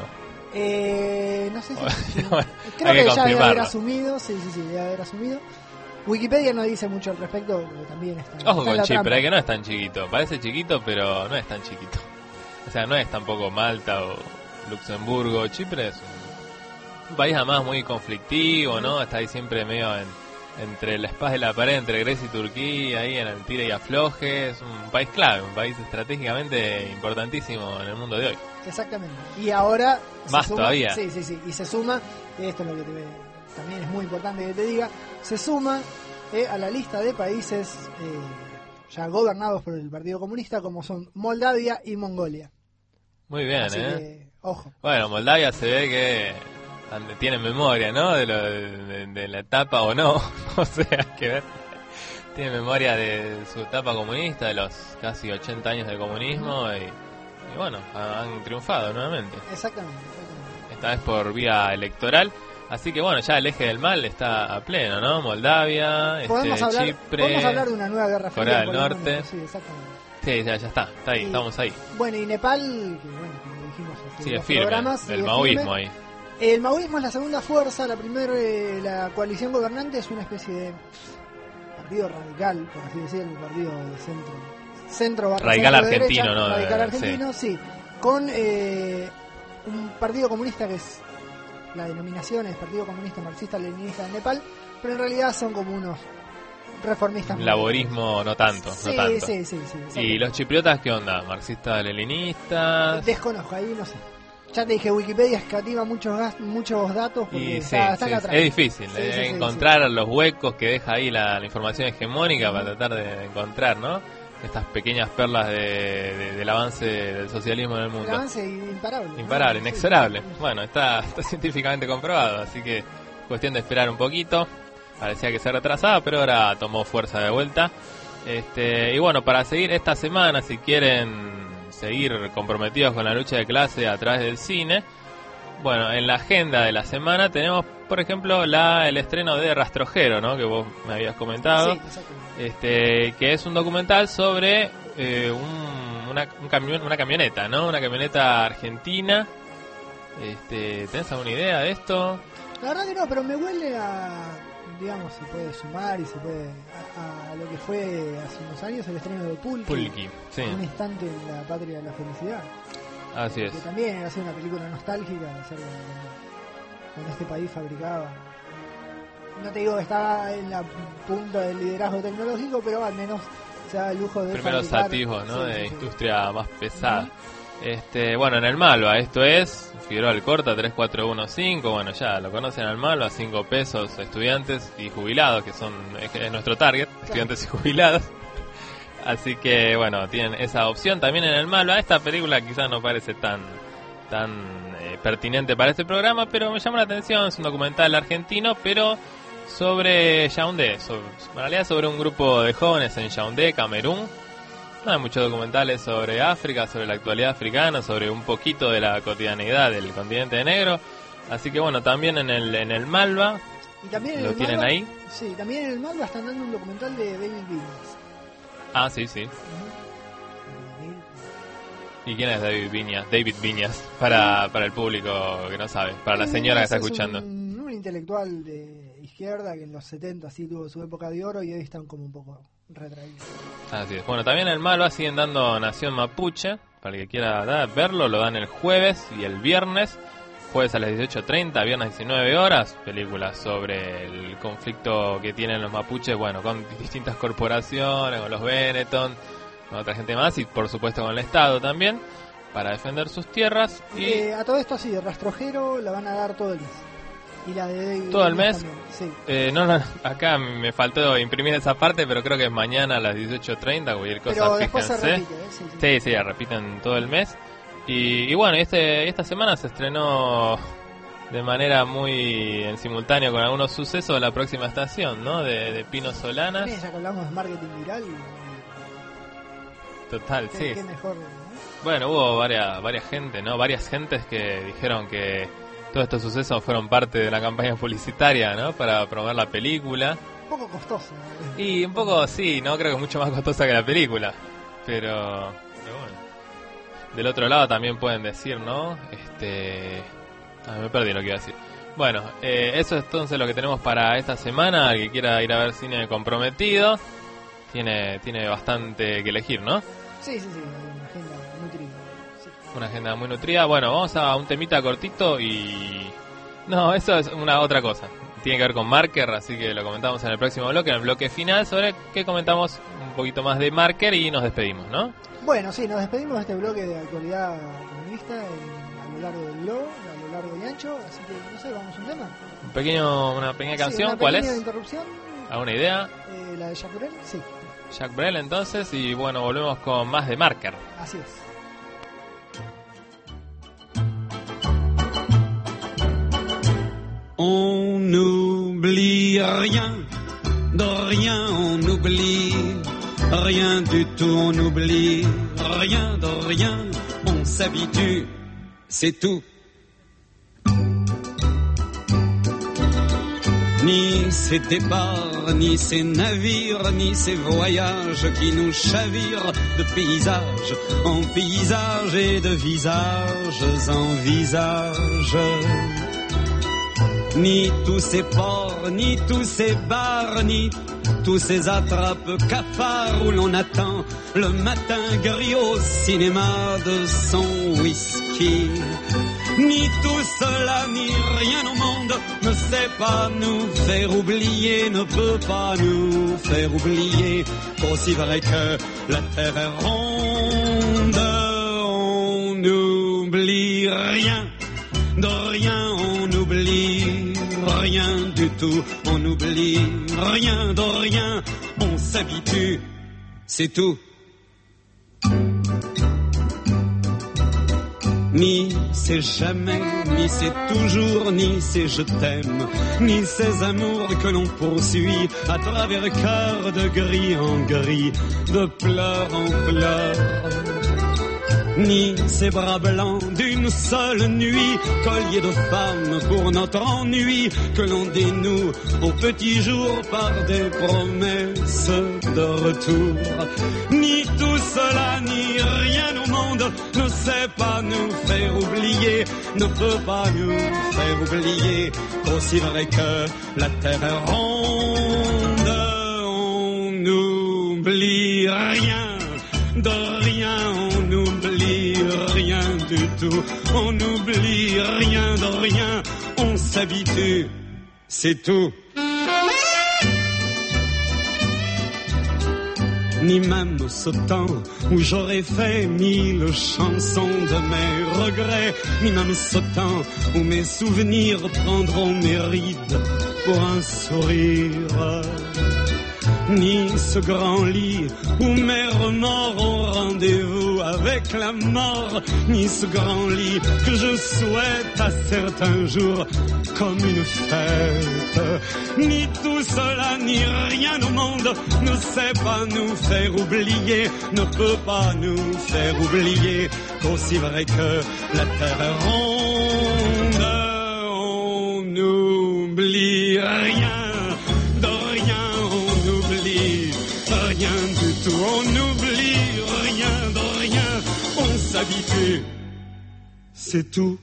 Eh, no sé si... Bueno, creo hay que que, ya debe haber confirmarlo. asumido, sí, sí, sí, debe haber asumido. Wikipedia no dice mucho al respecto, porque también está, Ojo está en con la Chipre, trampa. que no es tan chiquito. Parece chiquito, pero no es tan chiquito. O sea, no es tampoco Malta o Luxemburgo. Chipre es un, un país además muy conflictivo, ¿no? Está ahí siempre medio en, entre la espada y la pared, entre Grecia y Turquía, ahí en el tire y afloje. Es un país clave, un país estratégicamente importantísimo en el mundo de hoy. Exactamente. Y ahora... se Más suma- todavía. Sí, sí, sí. Y se suma, y esto es lo que te, también es muy importante que te diga, se suma eh, a la lista de países eh, ya gobernados por el Partido Comunista, como son Moldavia y Mongolia. Muy bien, Así ¿eh? que, ojo. Bueno, Moldavia se ve que ande- tiene memoria, ¿no? De, lo, de, de la etapa o no, o sea, hay que ver. Tiene memoria de su etapa comunista, de los casi ochenta años del comunismo y, y bueno, han triunfado nuevamente. Exactamente, exactamente. Esta vez por vía electoral. Así que bueno, ya el eje del mal está a pleno, ¿no? Moldavia, Podemos, este, hablar, Chipre, podemos hablar de una nueva guerra fría. Corea del por el Norte. momento, Sí, exactamente. Sí, ya, ya está, está ahí, Y- estamos ahí. Bueno, y Nepal, que bueno, como dijimos, hace Sigue los firme, programas, el sigue maoísmo firme. ahí. El maoísmo es la segunda fuerza, la primera, eh, la coalición gobernante es una especie de partido radical, por así decirlo, un partido de centro, centro barra Radical centro argentino, derecha, ¿no? Radical Eh, argentino, sí, con eh, un partido comunista que es, la denominación es Partido Comunista Marxista-Leninista de Nepal, pero en realidad son como unos reformistas. Laborismo no tanto, sí, no tanto. Sí, sí, sí. sí ¿Y los chipriotas qué onda? ¿Marxistas-leninistas? Desconozco, ahí no sé. Ya te dije, Wikipedia escatima muchos gas- muchos datos porque Y está, sí, está sí, acá atrás. es difícil Sí, eh, sí, sí, encontrar los huecos que deja ahí la, la información hegemónica para tratar de encontrar, ¿no? Estas pequeñas perlas de, de- del avance del socialismo en el El mundo. avance imparable. ¿no? Imparable, Sí, inexorable. sí, sí. Bueno, está, está científicamente comprobado, así que cuestión de esperar un poquito. Parecía que se retrasaba, pero ahora tomó fuerza de vuelta. Este, y bueno, para seguir esta semana, si quieren seguir comprometidos con la lucha de clase a través del cine, bueno, en la agenda de la semana tenemos, por ejemplo, la el estreno de Rastrojero, ¿no? Que vos me habías comentado. Sí, exactamente. Este, que es un documental sobre eh, un, una, un camión, una camioneta, ¿no? Una camioneta argentina. Este, ¿tenés alguna idea de esto? La verdad que no, pero me huele a, digamos, se puede sumar y se puede a, a lo que fue hace unos años el estreno de Pulqui. Pulqui, sí, Un instante en la patria de la felicidad. así es. Que también era así una película nostálgica de hacer cuando, cuando este país fabricaba. No te digo que estaba en la punta del liderazgo tecnológico, pero al menos se da el lujo de Primeros fabricar. atisbos, ¿no? Sí, de sí, sí. industria más pesada. Este, bueno, en el Malva, esto es Figueroa Alcorta tres cuatro uno cinco, bueno, ya lo conocen al Malva, cinco pesos estudiantes y jubilados, que son es, es nuestro target, estudiantes y jubilados. Así que, bueno, tienen esa opción también en el Malva. Esta película quizás no parece tan tan eh, pertinente para este programa, pero me llama la atención, es un documental argentino, pero sobre Yaoundé, sobre, en realidad sobre un grupo de jóvenes en Yaoundé, Camerún. No hay muchos documentales sobre África, sobre la actualidad africana, sobre un poquito de la cotidianidad del continente negro. Así que bueno, también en el en el Malva, y también en lo el tienen Malva, ahí. Sí, también en el Malva están dando un documental de David Viñas. Ah, sí, sí. ¿Y quién es David Viñas? David Viñas, para, para el público que no sabe, para la señora que está escuchando. Un, un intelectual de izquierda que en los setenta sí tuvo su época de oro y hoy están como un poco retraídos. Así es. Bueno, también en el Malva siguen dando Nación Mapuche. Para el que quiera dar, verlo, lo dan el jueves y el viernes. Jueves a las dieciocho treinta, viernes diecinueve horas. Película sobre el conflicto que tienen los mapuches, bueno, con distintas corporaciones, con los Benetton, con otra gente más y por supuesto con el Estado también, para defender sus tierras. Y eh, a todo esto sí, Rastrojero la van a dar todo el mes. Y la de David todo el mes. Sí. Eh, no, no, acá me faltó imprimir esa parte, pero creo que es mañana a las dieciocho treinta, cualquier cosa, pero después fíjense. se repite, ¿eh? Sí, sí. Sí, sí, la repiten todo el mes. Y, y bueno, este esta semana se estrenó de manera muy en simultáneo con algunos sucesos la próxima estación, ¿no? De, de Pino Solanas. Sí, ya que hablamos de marketing viral. Total, ¿Qué, sí. qué mejor, ¿no? Bueno, hubo varias varias gente, ¿no? Varias gentes que dijeron que todos estos sucesos fueron parte de la campaña publicitaria, ¿no? Para promover la película. Un poco costoso, ¿no? Y un poco, sí, ¿no? Creo que es mucho más costosa que la película. Pero, pero bueno. Del otro lado también pueden decir, ¿no? Este... Ah, me perdí lo que iba a decir. Bueno, eh, eso es entonces lo que tenemos para esta semana. El que quiera ir a ver cine comprometido, tiene tiene bastante que elegir, ¿no? Sí, sí, sí, una agenda muy nutrida. Sí. Una agenda muy nutrida. Bueno, vamos a un temita cortito y... No, eso es una otra cosa. Tiene que ver con Marker, así que lo comentamos en el próximo bloque, en el bloque final, sobre que comentamos un poquito más de Marker y nos despedimos, ¿no? Bueno, sí, nos despedimos de este bloque de actualidad comunista en, a lo largo del globo, a lo largo y ancho, así que, no sé, vamos a un tema. Un pequeño, una pequeña canción, sí, una ¿cuál es? pequeña interrupción. ¿Alguna idea? Eh, la de Jacques Brel, sí. Jacques Brel entonces, y bueno, volvemos con más de Marker. Así es. On n'oublie rien, de rien on oublie, rien du tout on oublie, rien de rien on s'habitue, c'est tout. Ni ces départs, ni ces navires, ni ces voyages qui nous chavirent de paysage en paysage et de visages en visages. Ni tous ces ports, ni tous ces bars, ni tous ces attrapes-cafards où l'on attend le matin gris au cinéma de son whisky. Ni tout cela, ni rien au monde ne sait pas nous faire oublier, ne peut pas nous faire oublier qu'aussi vrai que la terre est ronde, on n'oublie rien, de rien on oublie, rien du tout on oublie, rien de rien on s'habitue, c'est tout. Ni c'est jamais, ni c'est toujours, ni c'est je t'aime, ni ces amours que l'on poursuit à travers cœur de gris en gris, de pleurs en pleurs. Ni ces bras blancs d'une seule nuit, collier de femmes pour notre ennui, que l'on dénoue au petit jour par des promesses de retour. Ni tout cela, ni rien au monde ne sait pas nous faire oublier, ne peut pas nous faire oublier, aussi vrai que la terre est ronde, on n'oublie rien, de rien on n'oublie rien du tout, on n'oublie rien de rien, on s'habitue, c'est tout. Ni même ce temps où j'aurais fait mille chansons de mes regrets, ni même ce temps où mes souvenirs prendront mes rides pour un sourire. ni ce grand lit où mes remords ont rendez-vous avec la mort, ni ce grand lit que je souhaite à certains jours comme une fête, ni tout cela, ni rien au monde ne sait pas nous faire oublier, ne peut pas nous faire oublier qu'aussi vrai que la terre est ronde, on n'oublie rien, de rien on n'oublie rien du tout, on n'oublie rien de rien, on s'habitue, c'est tout.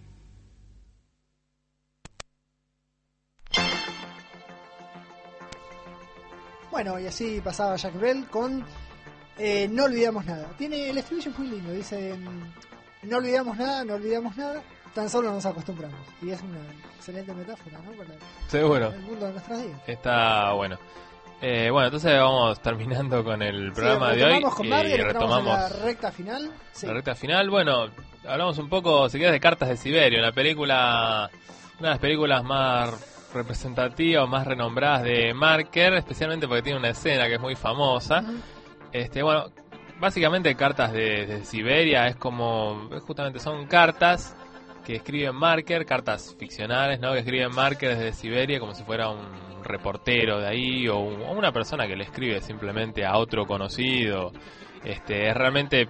Bueno, y así pasaba Jacques Brel con eh, No olvidamos nada. Tiene el estribillo es muy lindo, dice no olvidamos nada, no olvidamos nada, tan solo nos acostumbramos. Y es una excelente metáfora, ¿no? Para Seguro. el mundo de nuestros días. Está bueno. Eh, bueno, entonces vamos terminando con el programa sí, de hoy con y Margaret, retomamos la recta final. Sí. La recta final. Bueno, hablamos un poco, si quieres, de Cartas de Siberia, una película, una de las películas más representativas, más renombradas de Marker, especialmente porque tiene una escena que es muy famosa. Uh-huh. Este, bueno, básicamente Cartas de, de Siberia es como, justamente son cartas que escriben Marker, cartas ficcionales, ¿no? Que escriben Marker desde Siberia como si fuera un reportero de ahí o, un, o una persona que le escribe simplemente a otro conocido. Este, es realmente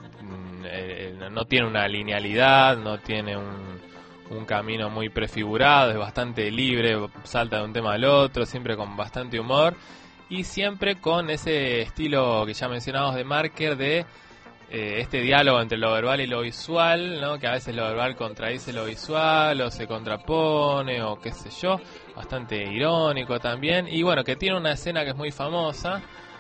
eh, no tiene una linealidad, no tiene un, un camino muy prefigurado, es bastante libre, salta de un tema al otro, siempre con bastante humor y siempre con ese estilo que ya mencionamos de Marker de eh, este diálogo entre lo verbal y lo visual, ¿no? Que a veces lo verbal contradice lo visual o se contrapone o qué sé yo, bastante irónico también, y bueno, que tiene una escena que es muy famosa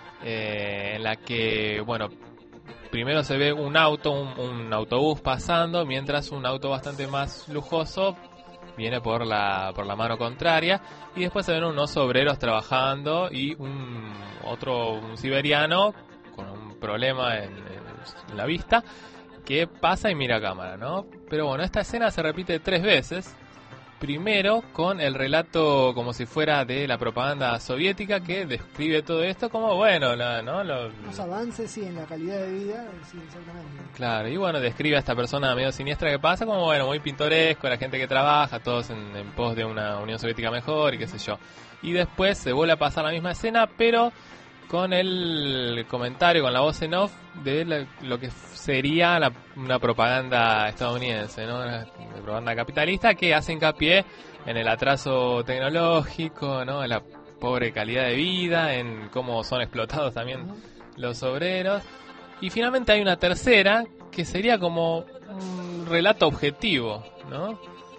eh, en la que, bueno, primero se ve un auto, un, un autobús pasando, mientras un auto bastante más lujoso viene por la por la mano contraria, y después se ven unos obreros trabajando y un otro un siberiano con un problema en, en la vista que pasa y mira a cámara, ¿no? Pero bueno, esta escena se repite tres veces. Primero con el relato como si fuera de la propaganda soviética que describe todo esto como, bueno, la, ¿no? Los, los avances, sí, en la calidad de vida, sí, exactamente. Claro, y bueno, describe a esta persona medio siniestra que pasa como, bueno, muy pintoresco, la gente que trabaja, todos en, en pos de una Unión Soviética mejor y qué sé yo. Y después se vuelve a pasar la misma escena, pero con el comentario, con la voz en off de la, lo que sería la, una propaganda estadounidense, ¿no? Una, una propaganda capitalista que hace hincapié en el atraso tecnológico, ¿no? En la pobre calidad de vida, en cómo son explotados también uh-huh. los obreros. Y finalmente hay una tercera que sería como un relato objetivo, ¿no?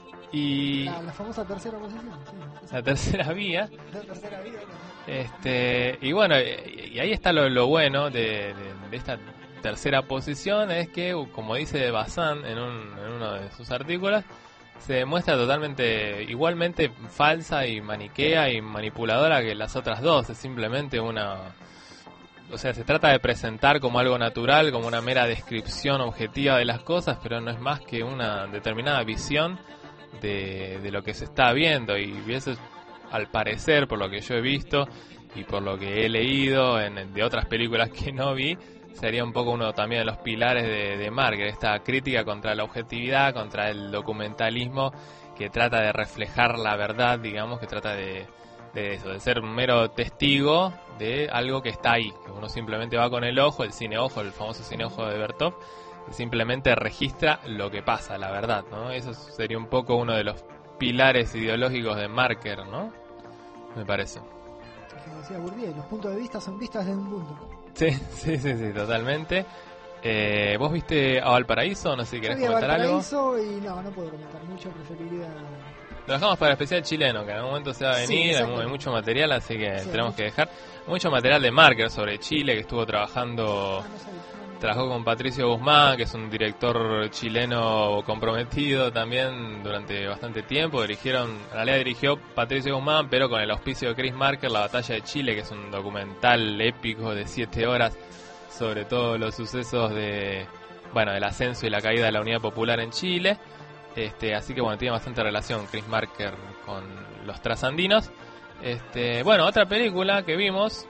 Y la, la famosa tercera posición, sí. La tercera vía. La tercera vía, ¿no? Este, y bueno, y ahí está lo, lo bueno de, de, de esta tercera posición, es que, como dice Bazin en, un, en uno de sus artículos, se demuestra totalmente, igualmente falsa y maniquea y manipuladora que las otras dos. Es simplemente una... O sea, se trata de presentar como algo natural, como una mera descripción objetiva de las cosas, pero no es más que una determinada visión de, de lo que se está viendo, y eso es, al parecer, por lo que yo he visto y por lo que he leído en, de otras películas que no vi, sería un poco uno también de los pilares de, de Marker, esta crítica contra la objetividad, contra el documentalismo que trata de reflejar la verdad, digamos, que trata de, de eso, de ser un mero testigo de algo que está ahí, que uno simplemente va con el ojo, el cineojo, el famoso cineojo de Bertov, que simplemente registra lo que pasa, la verdad, ¿no? Eso sería un poco uno de los pilares ideológicos de Marker, ¿no? Me parece. Como decía Bourdieu, los puntos de vista son vistas de un punto. Sí, sí, sí, sí, totalmente. Eh, ¿Vos viste a Valparaíso? No sé si querés comentar algo. Valparaíso y no, no puedo comentar mucho, preferiría... Lo dejamos para el especial chileno, que en algún momento se va a venir, sí, hay, hay mucho material, así que sí, tenemos mucho. que dejar. Mucho material de Marker sobre Chile, que estuvo trabajando... Ah, no sé, no. Trabajó con Patricio Guzmán, que es un director chileno comprometido también durante bastante tiempo. Dirigieron, en realidad dirigió Patricio Guzmán, pero con el auspicio de Chris Marker, La Batalla de Chile, que es un documental épico de siete horas sobre todos los sucesos de, bueno, del ascenso y la caída de la Unidad Popular en Chile. Este, así que bueno, tiene bastante relación Chris Marker con los trasandinos. Este, bueno, otra película que vimos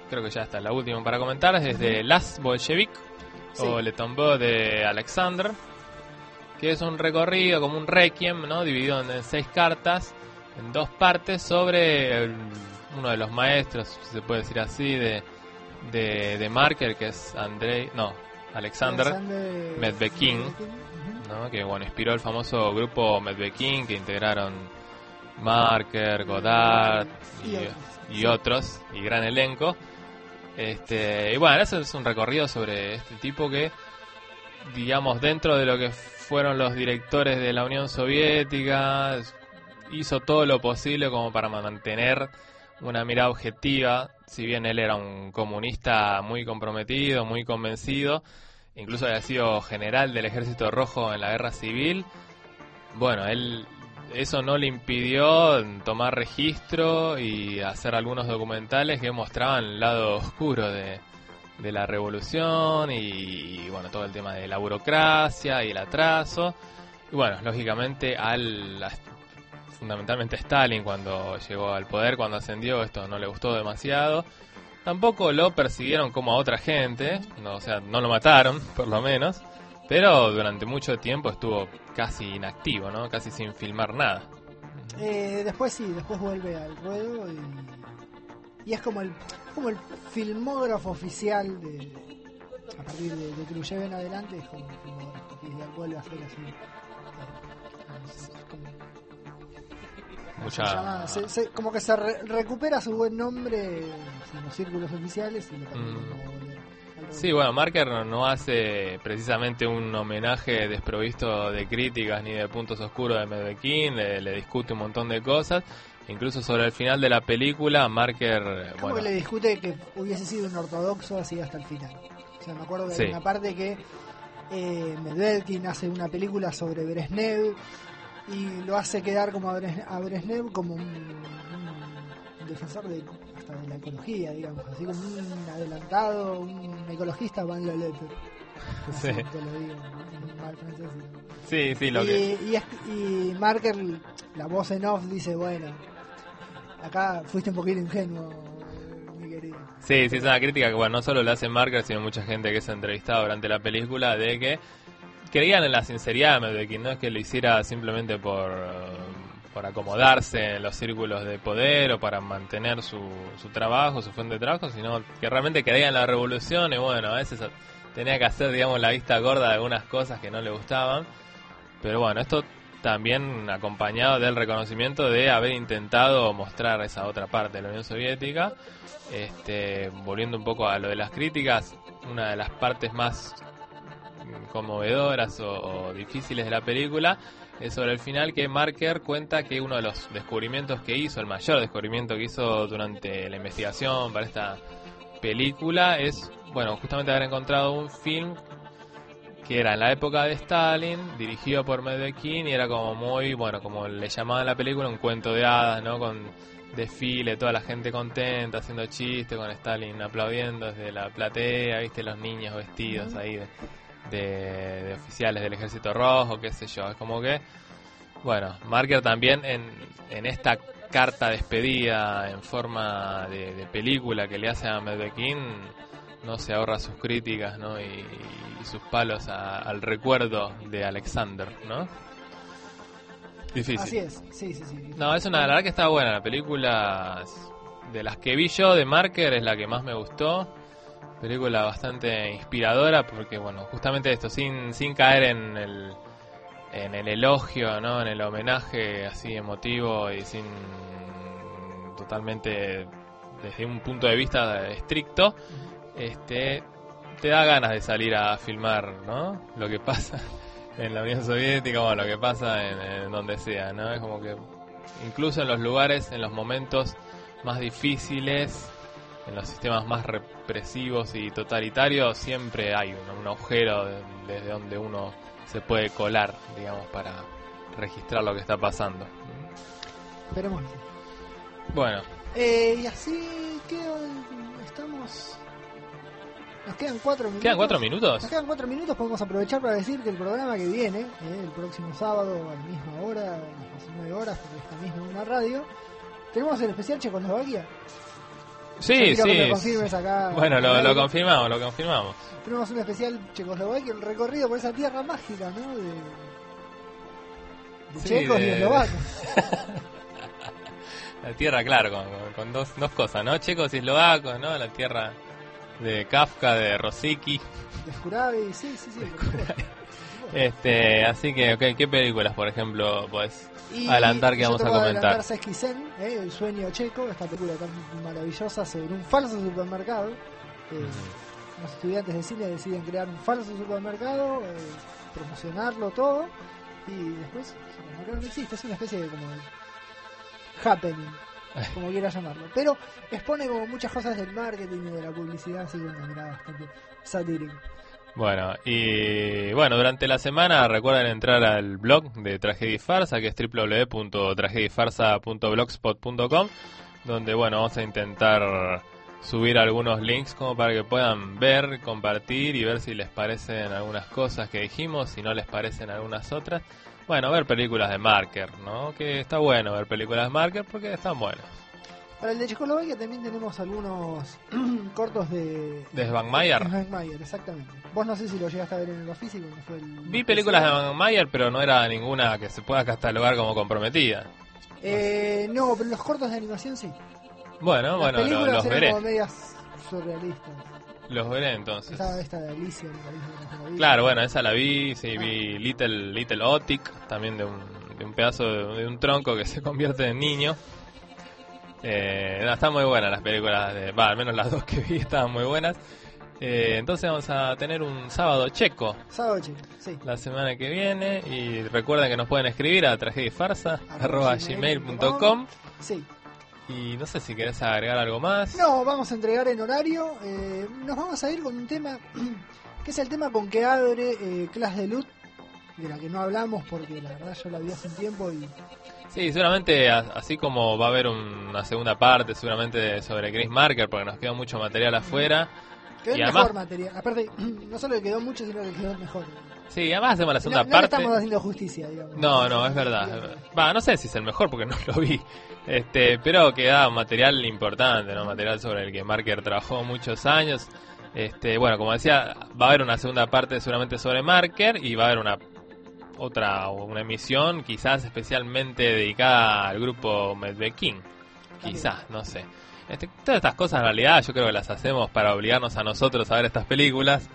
creo que ya está la última para comentar, es de Las Bolshevik, sí. o Le Tombeau de Alexander, que es un recorrido como un requiem, ¿no? Dividido en seis cartas, en dos partes, sobre el, uno de los maestros, si se puede decir así, de, de, de Marker, que es Andrei, no, Alexander, Alexander Medvedkin, ¿no? Que bueno, inspiró el famoso grupo Medvedkin, que integraron Marker, Godard y, y otros, y gran elenco. Este, y bueno, ese es un recorrido sobre este tipo que, digamos, dentro de lo que fueron los directores de la Unión Soviética, hizo todo lo posible como para mantener una mirada objetiva. Si bien él era un comunista muy comprometido, muy convencido, incluso había sido general del Ejército Rojo en la Guerra Civil, bueno, él eso no le impidió tomar registro y hacer algunos documentales que mostraban el lado oscuro de, de la revolución y, y bueno, todo el tema de la burocracia y el atraso. Y bueno, lógicamente al a, fundamentalmente Stalin, cuando llegó al poder, cuando ascendió, esto no le gustó demasiado. Tampoco lo persiguieron como a otra gente, no, o sea, no lo mataron, por lo menos, pero durante mucho tiempo estuvo casi inactivo, ¿no? Casi sin filmar nada. Eh, después sí, después vuelve al ruedo y, y es como el como el filmógrafo oficial de a partir de, de Khrushchev en adelante, es como el filmógrafo oficial, vuelve a ser así. Eh, como, Mucha... se llama, se, se, como que se re, recupera su buen nombre en los círculos oficiales y lo permiten mm. como volver. Sí, bueno, Marker no, no hace precisamente un homenaje desprovisto de críticas ni de puntos oscuros de Medvedkin, le, le discute un montón de cosas, incluso sobre el final de la película, Marker... ¿Cómo bueno, que le discute que hubiese sido un ortodoxo así hasta el final? O sea, me acuerdo que sí. hay una parte que eh, Medvedkin hace una película sobre Brezhnev y lo hace quedar como a Brezhnev, a Brezhnev como un, un defensor de... de la ecología, digamos, así como un adelantado, un ecologista Van la Letter. Sí. Te lo digo, en mal francés. Sí, sí, lo y, que... Y, es, y Marker, la voz en off, dice, bueno, acá fuiste un poquito ingenuo, mi querido. Sí, sí, es una crítica que, bueno, no solo le hace Marker, sino mucha gente que se ha entrevistado durante la película, de que creían en la sinceridad de Medvedkin, no es que lo hiciera simplemente por... por acomodarse en los círculos de poder o para mantener su, su trabajo, su fuente de trabajo, sino que realmente creía en la revolución y bueno, a veces tenía que hacer, digamos, la vista gorda de algunas cosas que no le gustaban. Pero bueno, esto también acompañado del reconocimiento de haber intentado mostrar esa otra parte de la Unión Soviética. Este, volviendo un poco a lo de las críticas, una de las partes más conmovedoras o, o difíciles de la película es sobre el final, que Marker cuenta que uno de los descubrimientos que hizo, el mayor descubrimiento que hizo durante la investigación para esta película, es, bueno, justamente haber encontrado un film que era en la época de Stalin, dirigido por Medvedkin, y era como muy, bueno, como le llamaban la película, un cuento de hadas, ¿no? Con desfile, toda la gente contenta, haciendo chistes, con Stalin aplaudiendo desde la platea, viste, los niños vestidos ahí de... De, de oficiales del Ejército Rojo, qué sé yo, es como que, bueno, Marker también en, en esta carta despedida en forma de, de película que le hace a Medvedkin, no se ahorra sus críticas, ¿no? y, y sus palos a, al recuerdo de Alexander, ¿no? Difícil. Así es, sí, sí, sí. No, es una, la verdad que está buena, la película de las que vi yo de Marker es la que más me gustó. Película bastante inspiradora porque, bueno, justamente esto, sin sin caer en el en el elogio, ¿no? En el homenaje así emotivo y sin totalmente desde un punto de vista estricto, este te da ganas de salir a filmar, ¿no? Lo que pasa en la Unión Soviética o lo que pasa en, en donde sea, ¿no? Es como que incluso en los lugares, en los momentos más difíciles, en los sistemas más represivos y totalitarios, siempre hay un, un agujero de, desde donde uno se puede colar, digamos, para registrar lo que está pasando. Esperemos. Bueno. Eh, y así que estamos... Nos quedan cuatro minutos. ¿Quedan cuatro minutos? Nos quedan cuatro minutos, podemos aprovechar para decir que el programa que viene, eh, el próximo sábado a la misma hora, a las diecinueve horas, por esta misma una radio, tenemos el especial Checoslovaquia. Sí, sí. Que lo confirmes acá. Bueno, lo, lo confirmamos, lo confirmamos. Tenemos un especial Checoslovaquia, un recorrido por esa tierra mágica, ¿no? De, de sí, checos de... y eslovacos. La tierra, claro, con, con dos, dos cosas, ¿no? Checos y eslovacos, ¿no? La tierra de Kafka, de Rosicky. De Skurabi, sí, sí, sí. Este, así que, okay, ¿qué películas, por ejemplo, podés adelantar que vamos a comentar? Seskisen, ¿eh? El sueño checo, esta película tan maravillosa sobre un falso supermercado. Eh, uh-huh. Los estudiantes de cine deciden crear un falso supermercado, eh, promocionarlo todo, y después el supermercado no existe, es una especie de como happening, como quieras llamarlo, pero expone como muchas cosas del marketing y de la publicidad, así que una mirada bastante satírica. Bueno, y bueno, durante la semana recuerden entrar al blog de Tragedia y Farsa, que es doble u doble u doble u punto tragedia y farsa punto blogspot punto com, donde bueno, vamos a intentar subir algunos links como para que puedan ver, compartir y ver si les parecen algunas cosas que dijimos, si no les parecen algunas otras. Bueno, ver películas de Marker, ¿no? Que está bueno ver películas de Marker porque están buenas. Para el de Checoslovaquia también tenemos algunos cortos de... ¿De Svankmajer? De Svankmajer, exactamente. Vos no sé si lo llegaste a ver en lo físico. ¿No fue el Vi películas de Svankmajer, pero no era ninguna que se pueda catalogar como comprometida. Eh, no, pero los cortos de animación sí. Bueno, Las bueno, lo, los eran veré. Como medias surrealistas. Los veré entonces. Estaba esta de Alicia, me parece. Que claro, bueno, esa la vi, sí, vi Little Little Otik, también de un, de un pedazo de, de un tronco que se convierte en niño. Eh, no, están muy buenas las películas, de, va, al menos las dos que vi estaban muy buenas. Eh, entonces vamos a tener un sábado checo. Sábado checo, sí. La semana que viene. Y recuerden que nos pueden escribir a tragediafarsa arroba gmail punto com. Sí. Y no sé si querés agregar algo más. No, vamos a entregar en horario. Eh, nos vamos a ir con un tema que es el tema con que abre eh, Clash de Lut, de la que no hablamos porque la verdad yo la vi hace un tiempo y... Sí, seguramente así como va a haber una segunda parte seguramente sobre Chris Marker, porque nos quedó mucho material afuera. Quedó y el además, mejor material, aparte no solo que quedó mucho sino que quedó el mejor. Sí, además hacemos la segunda no, no parte. No estamos haciendo justicia, digamos. No, no, es verdad. Va, no sé si es el mejor porque no lo vi. Este, pero queda material importante, ¿no? Material sobre el que Marker trabajó muchos años. Este, bueno, como decía, va a haber una segunda parte seguramente sobre Marker y va a haber una otra una emisión quizás especialmente dedicada al grupo Medvedkin. Quizás, no sé. Este, todas estas cosas en realidad yo creo que las hacemos para obligarnos a nosotros a ver estas películas.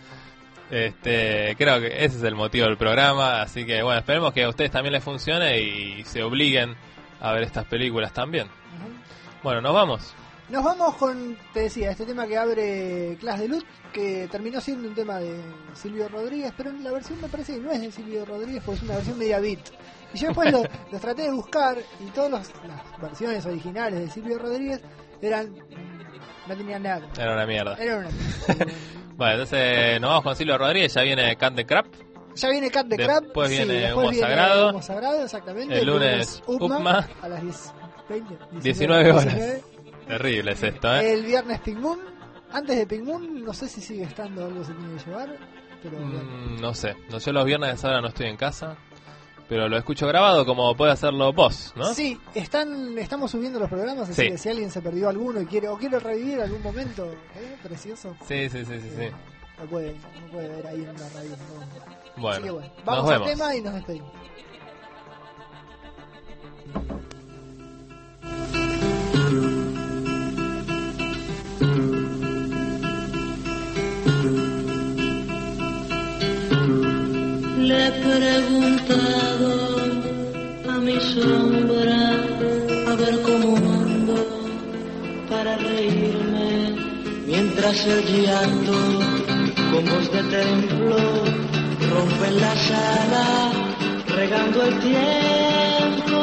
Este, creo que ese es el motivo del programa, así que bueno, esperemos que a ustedes también les funcione y se obliguen a ver estas películas también. Uh-huh. Bueno, nos vamos. Nos vamos con, te decía, este tema que abre Clash de Lut, que terminó siendo un tema de Silvio Rodríguez, pero la versión me parece que no es de Silvio Rodríguez, porque es una versión media beat. Y yo después lo, los traté de buscar y todas los, las versiones originales de Silvio Rodríguez eran, no tenían nada. Era una mierda. Era una mierda. Bueno, entonces nos vamos con Silvio Rodríguez, ya viene Cat the Crap. Ya viene Cat the Crap. Después viene, sí, después Humo, viene Sagrado. Humo Sagrado, exactamente. El lunes, Upma. Upma a las diez, veinte, diecinueve horas. Terrible es esto, ¿eh? El viernes Pink Moon. Antes de Pink Moon, no sé si sigue estando algo se tiene que llevar. Pero mm, bueno. No sé. No, yo los viernes ahora no estoy en casa. Pero lo escucho grabado como puede hacerlo vos, ¿no? Sí, están, estamos subiendo los programas, así sí. que si alguien se perdió alguno y quiere o quiere revivir algún momento ¿eh? precioso. Sí, sí, sí, sí, eh, sí. Lo puede, lo puede ver ahí en la radio. ¿no? Bueno, así que bueno, vamos nos al vemos. tema y nos despedimos. Le he preguntado a mi sombra a ver cómo ando para reírme mientras el llanto con voz de templo rompe en la sala regando el tiempo.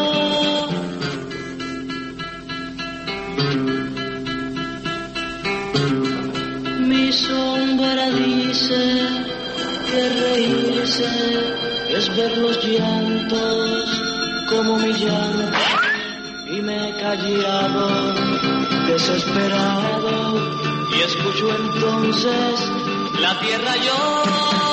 Mi sombra dice que reírse es ver los llantos como mi llanto y me he callado desesperado y escucho entonces la tierra llorar.